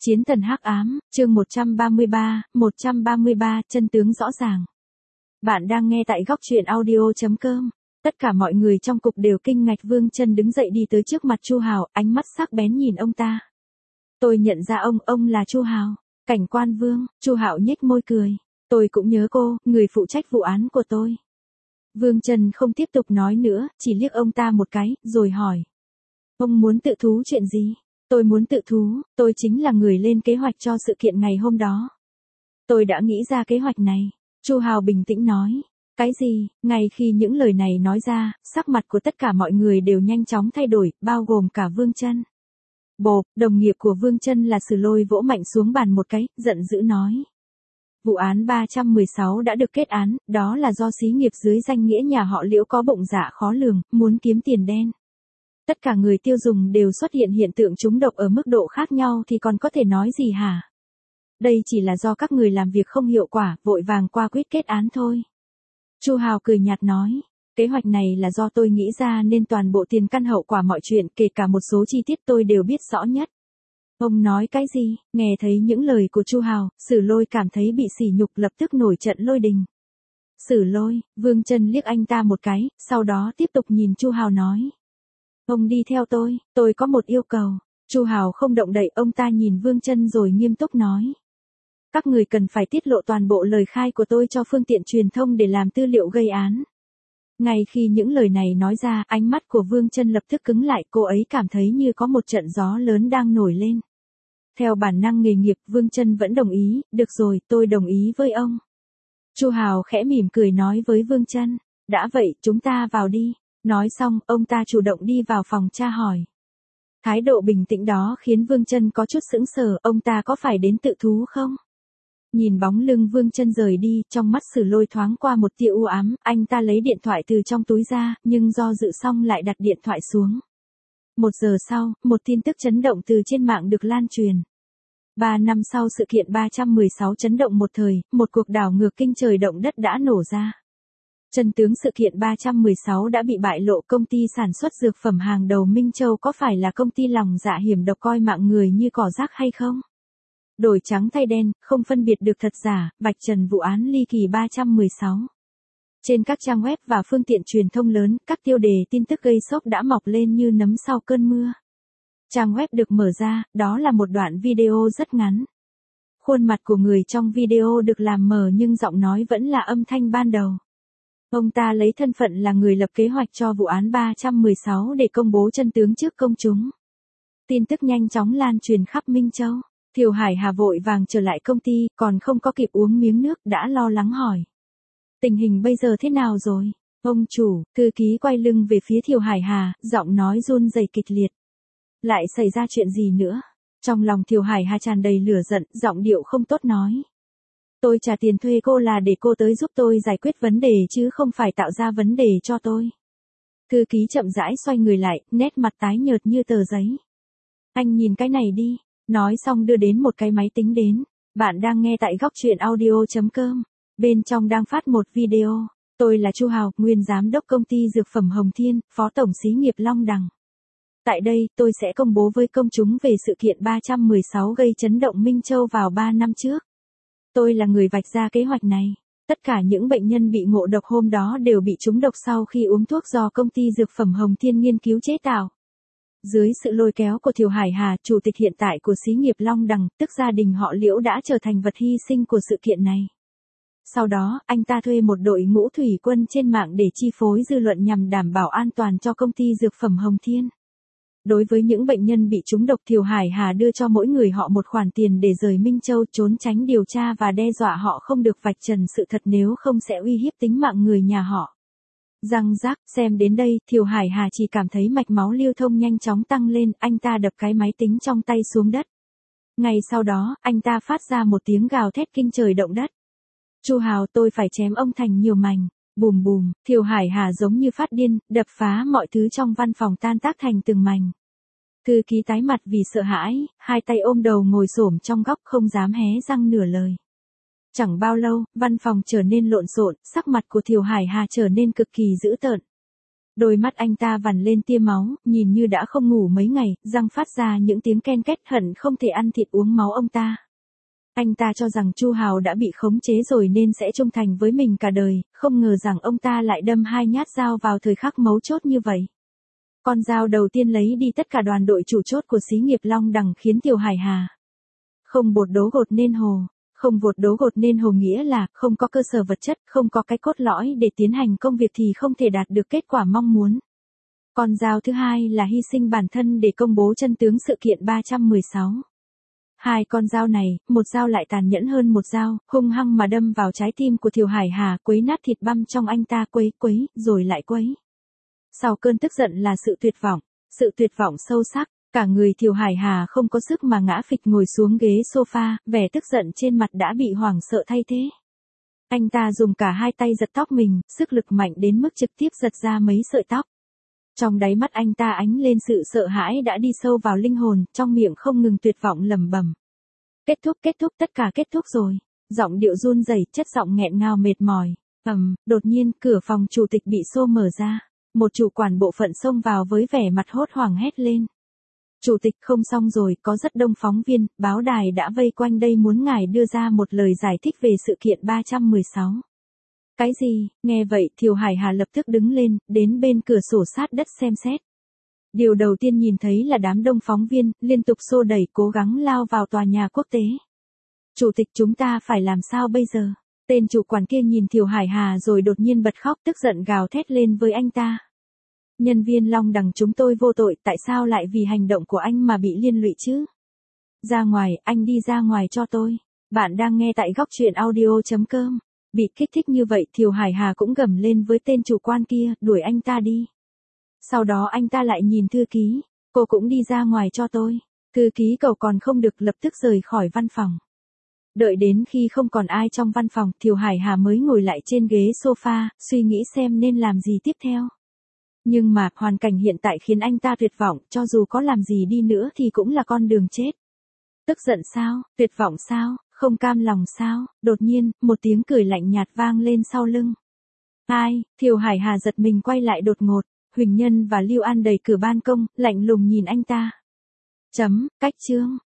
Chiến thần hắc ám, chương 133, chân tướng rõ ràng. Bạn đang nghe tại góc truyện audio.com. Tất cả mọi người trong cục đều kinh ngạc. Vương Chân đứng dậy đi tới trước mặt Chu Hào, ánh mắt sắc bén nhìn ông ta. Tôi nhận ra ông là Chu Hào, cảnh quan Vương. Chu Hạo nhếch môi cười. Tôi cũng nhớ cô, người phụ trách vụ án của tôi. Vương Chân không tiếp tục nói nữa, chỉ liếc ông ta một cái, rồi hỏi. Ông muốn tự thú chuyện gì? Tôi muốn tự thú, tôi chính là người lên kế hoạch cho sự kiện ngày hôm đó. Tôi đã nghĩ ra kế hoạch này. Chu Hào bình tĩnh nói. Cái gì? Ngay khi những lời này nói ra, sắc mặt của tất cả mọi người đều nhanh chóng thay đổi, bao gồm cả Vương Chân. Bộp, đồng nghiệp của Vương Chân là Sử Lôi vỗ mạnh xuống bàn một cái, giận dữ nói. Vụ án 316 đã được kết án, đó là do xí nghiệp dưới danh nghĩa nhà họ Liễu có bụng dạ khó lường, muốn kiếm tiền đen. Tất cả người tiêu dùng đều xuất hiện hiện tượng trúng độc ở mức độ khác nhau thì còn có thể nói gì hả? Đây chỉ là do các người làm việc không hiệu quả, vội vàng qua quyết kết án thôi. Chu Hào cười nhạt nói, kế hoạch này là do tôi nghĩ ra nên toàn bộ tiền căn hậu quả mọi chuyện, kể cả một số chi tiết tôi đều biết rõ nhất. Ông nói cái gì? Nghe thấy những lời của Chu Hào, Sử Lôi cảm thấy bị sỉ nhục, lập tức nổi trận lôi đình. Sử Lôi, Vương Chân liếc anh ta một cái, sau đó tiếp tục nhìn Chu Hào nói. Ông đi theo tôi có một yêu cầu. Chu Hào không động đậy, ông ta nhìn Vương Chân rồi nghiêm túc nói. Các người cần phải tiết lộ toàn bộ lời khai của tôi cho phương tiện truyền thông để làm tư liệu gây án. Ngay khi những lời này nói ra, ánh mắt của Vương Chân lập tức cứng lại, cô ấy cảm thấy như có một trận gió lớn đang nổi lên. Theo bản năng nghề nghiệp, Vương Chân vẫn đồng ý, được rồi, tôi đồng ý với ông. Chu Hào khẽ mỉm cười nói với Vương Chân, đã vậy, chúng ta vào đi. Nói xong, ông ta chủ động đi vào phòng tra hỏi. Thái độ bình tĩnh đó khiến Vương Chân có chút sững sờ, ông ta có phải đến tự thú không? Nhìn bóng lưng Vương Chân rời đi, trong mắt Sử Lôi thoáng qua một tia u ám, anh ta lấy điện thoại từ trong túi ra, nhưng do dự xong lại đặt điện thoại xuống. 1 giờ sau, một tin tức chấn động từ trên mạng được lan truyền. 3 năm sau sự kiện 316 chấn động một thời, một cuộc đảo ngược kinh trời động đất đã nổ ra. Chân tướng sự kiện 316 đã bị bại lộ, công ty sản xuất dược phẩm hàng đầu Minh Châu có phải là công ty lòng dạ hiểm độc coi mạng người như cỏ rác hay không? Đổi trắng thay đen, không phân biệt được thật giả, vạch trần vụ án ly kỳ 316. Trên các trang web và phương tiện truyền thông lớn, các tiêu đề tin tức gây sốc đã mọc lên như nấm sau cơn mưa. Trang web được mở ra, đó là một đoạn video rất ngắn. Khuôn mặt của người trong video được làm mờ nhưng giọng nói vẫn là âm thanh ban đầu. Ông ta lấy thân phận là người lập kế hoạch cho vụ án 316 để công bố chân tướng trước công chúng. Tin tức nhanh chóng lan truyền khắp Minh Châu. Thiều Hải Hà vội vàng trở lại công ty, còn không có kịp uống miếng nước đã lo lắng hỏi. Tình hình bây giờ thế nào rồi? Ông chủ, thư ký quay lưng về phía Thiều Hải Hà, giọng nói run rẩy kịch liệt. Lại xảy ra chuyện gì nữa? Trong lòng Thiều Hải Hà tràn đầy lửa giận, giọng điệu không tốt nói. Tôi trả tiền thuê cô là để cô tới giúp tôi giải quyết vấn đề chứ không phải tạo ra vấn đề cho tôi. Thư ký chậm rãi xoay người lại, nét mặt tái nhợt như tờ giấy. Anh nhìn cái này đi. Nói xong đưa đến một cái máy tính đến. Bạn đang nghe tại góc truyện audio.com. Bên trong đang phát một video. Tôi là Chu Hào, nguyên giám đốc công ty dược phẩm Hồng Thiên, phó tổng xí nghiệp Long Đằng. Tại đây, tôi sẽ công bố với công chúng về sự kiện 316 gây chấn động Minh Châu vào 3 năm trước. Tôi là người vạch ra kế hoạch này. Tất cả những bệnh nhân bị ngộ độc hôm đó đều bị trúng độc sau khi uống thuốc do công ty dược phẩm Hồng Thiên nghiên cứu chế tạo. Dưới sự lôi kéo của Thiều Hải Hà, chủ tịch hiện tại của xí nghiệp Long Đằng, tức gia đình họ Liễu đã trở thành vật hy sinh của sự kiện này. Sau đó, anh ta thuê một đội ngũ thủy quân trên mạng để chi phối dư luận nhằm đảm bảo an toàn cho công ty dược phẩm Hồng Thiên. Đối với những bệnh nhân bị trúng độc, Thiều Hải Hà đưa cho mỗi người họ một khoản tiền để rời Minh Châu, trốn tránh điều tra và đe dọa họ không được vạch trần sự thật nếu không sẽ uy hiếp tính mạng người nhà họ. Răng rác, xem đến đây, Thiều Hải Hà chỉ cảm thấy mạch máu lưu thông nhanh chóng tăng lên, anh ta đập cái máy tính trong tay xuống đất. Ngay sau đó, anh ta phát ra một tiếng gào thét kinh trời động đất. Chu Hào, tôi phải chém ông thành nhiều mảnh. Bùm bùm, Thiều Hải Hà giống như phát điên, đập phá mọi thứ trong văn phòng tan tác thành từng mảnh. Thư ký tái mặt vì sợ hãi, hai tay ôm đầu ngồi xổm trong góc không dám hé răng nửa lời. Chẳng bao lâu, văn phòng trở nên lộn xộn, sắc mặt của Thiều Hải Hà trở nên cực kỳ dữ tợn. Đôi mắt anh ta vằn lên tia máu, nhìn như đã không ngủ mấy ngày, răng phát ra những tiếng ken két, hận không thể ăn thịt uống máu ông ta. Anh ta cho rằng Chu Hào đã bị khống chế rồi nên sẽ trung thành với mình cả đời, không ngờ rằng ông ta lại đâm 2 nhát dao vào thời khắc mấu chốt như vậy. Con dao đầu tiên lấy đi tất cả đoàn đội chủ chốt của xí nghiệp Long Đằng khiến Thiều Hải Hà không bột đố gột nên hồ. Không bột đố gột nên hồ nghĩa là không có cơ sở vật chất, không có cái cốt lõi để tiến hành công việc thì không thể đạt được kết quả mong muốn. Con dao thứ hai là hy sinh bản thân để công bố chân tướng sự kiện 316. Hai con dao này, một dao lại tàn nhẫn hơn một dao, hung hăng mà đâm vào trái tim của Thiều Hải Hà, quấy nát thịt băm trong anh ta, quấy, rồi lại quấy. Sau cơn tức giận là sự tuyệt vọng sâu sắc, cả người Thiều Hải Hà không có sức mà ngã phịch ngồi xuống ghế sofa, vẻ tức giận trên mặt đã bị hoảng sợ thay thế. Anh ta dùng cả hai tay giật tóc mình, sức lực mạnh đến mức trực tiếp giật ra mấy sợi tóc. Trong đáy mắt anh ta ánh lên sự sợ hãi đã đi sâu vào linh hồn, trong miệng không ngừng tuyệt vọng lẩm bẩm. Kết thúc, tất cả kết thúc rồi. Giọng điệu run rẩy, chất giọng nghẹn ngào mệt mỏi. Đột nhiên, cửa phòng chủ tịch bị xô mở ra. Một chủ quản bộ phận xông vào với vẻ mặt hốt hoảng hét lên. Chủ tịch, không xong rồi, có rất đông phóng viên, báo đài đã vây quanh đây muốn ngài đưa ra một lời giải thích về sự kiện 316. Cái gì? Nghe vậy, Thiều Hải Hà lập tức đứng lên, đến bên cửa sổ sát đất xem xét. Điều đầu tiên nhìn thấy là đám đông phóng viên, liên tục xô đẩy cố gắng lao vào tòa nhà quốc tế. Chủ tịch, chúng ta phải làm sao bây giờ? Tên chủ quản kia nhìn Thiều Hải Hà rồi đột nhiên bật khóc, tức giận gào thét lên với anh ta. Nhân viên Long Đằng chúng tôi vô tội, tại sao lại vì hành động của anh mà bị liên lụy chứ? Ra ngoài, anh đi ra ngoài cho tôi. Bạn đang nghe tại góc truyện audio.com. Bị kích thích như vậy, Thiều Hải Hà cũng gầm lên với tên chủ quan kia, đuổi anh ta đi. Sau đó anh ta lại nhìn thư ký, cô cũng đi ra ngoài cho tôi. Thư ký cầu còn không được, lập tức rời khỏi văn phòng. Đợi đến khi không còn ai trong văn phòng, Thiều Hải Hà mới ngồi lại trên ghế sofa, suy nghĩ xem nên làm gì tiếp theo. Nhưng mà, hoàn cảnh hiện tại khiến anh ta tuyệt vọng, cho dù có làm gì đi nữa thì cũng là con đường chết. Tức giận sao? Tuyệt vọng sao? Không cam lòng sao? Đột nhiên, một tiếng cười lạnh nhạt vang lên sau lưng. Ai? Thiều Hải Hà giật mình quay lại đột ngột, Huỳnh Nhân và Lưu An đẩy cửa ban công, lạnh lùng nhìn anh ta. Cách chương.